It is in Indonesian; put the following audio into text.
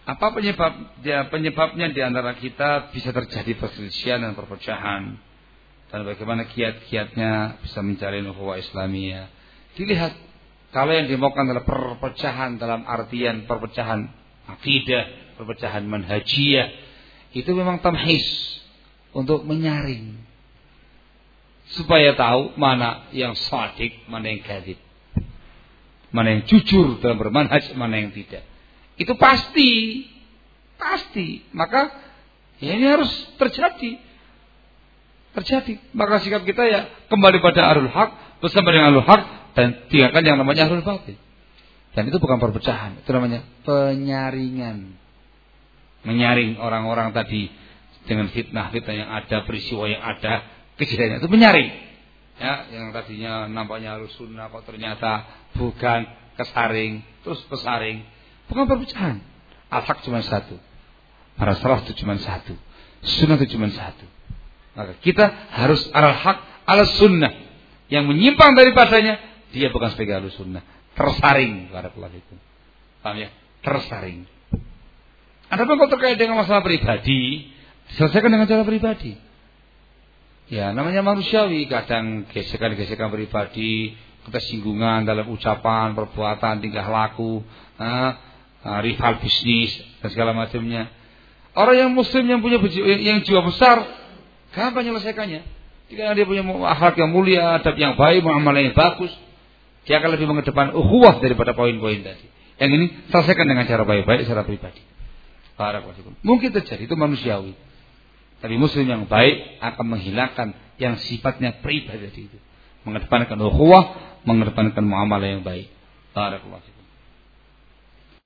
Apa penyebabnya di antara kita bisa terjadi perselisihan dan perpecahan, dan bagaimana kiat-kiatnya bisa mencari ukhuwah Islamiyah. Dilihat, kalau yang dimaukan adalah perpecahan dalam artian perpecahan akidah, perpecahan manhajiyah, itu memang tamhis untuk menyaring supaya tahu mana yang shadiq, mana yang kadzib, mana yang jujur dalam bermanhaj, mana yang tidak. Itu pasti. Maka ya ini harus terjadi. Maka sikap kita ya kembali pada ahlul haq, bersama dengan ahlul haq, dan tinggalkan yang namanya ahlul batil. Dan itu bukan perpecahan, itu namanya penyaringan. Menyaring orang-orang tadi dengan fitnah-fitnah yang ada, peristiwa yang ada, kejadian itu menyaring. Ya, yang tadinya nampaknya ahlus sunnah kok ternyata bukan, kesaring, terus pesaring. Bukan perpecahan. Al-haq cuma satu. Al-salah itu cuma satu. Sunnah itu cuma satu. Maka kita harus al-haq, al-sunnah. Yang menyimpang daripadanya, dia bukan sebagai al-sunnah. Tersaring. Barakallahu fikum. Paham ya? Tersaring. Adapun kalau terkait dengan masalah pribadi, diselesaikan dengan cara pribadi. Ya, namanya manusiawi. Kadang gesekan-gesekan pribadi, ketersinggungan dalam ucapan, perbuatan, tingkah laku, rival bisnis dan segala macamnya. Orang yang muslim yang punya yang jiwa besar, gampang menyelesaikannya. Jika dia punya akhlak yang mulia, adab yang baik, muamalah yang bagus, dia akan lebih mengedepan ukhuwah daripada poin-poin tadi. Yang ini selesaikan dengan cara baik-baik secara pribadi. Mungkin terjadi, itu manusiawi. Tapi muslim yang baik akan menghilangkan yang sifatnya pribadi itu. Mengedepankan ukhuwah, mengedepankan muamalah yang baik. Barakallahu fikum.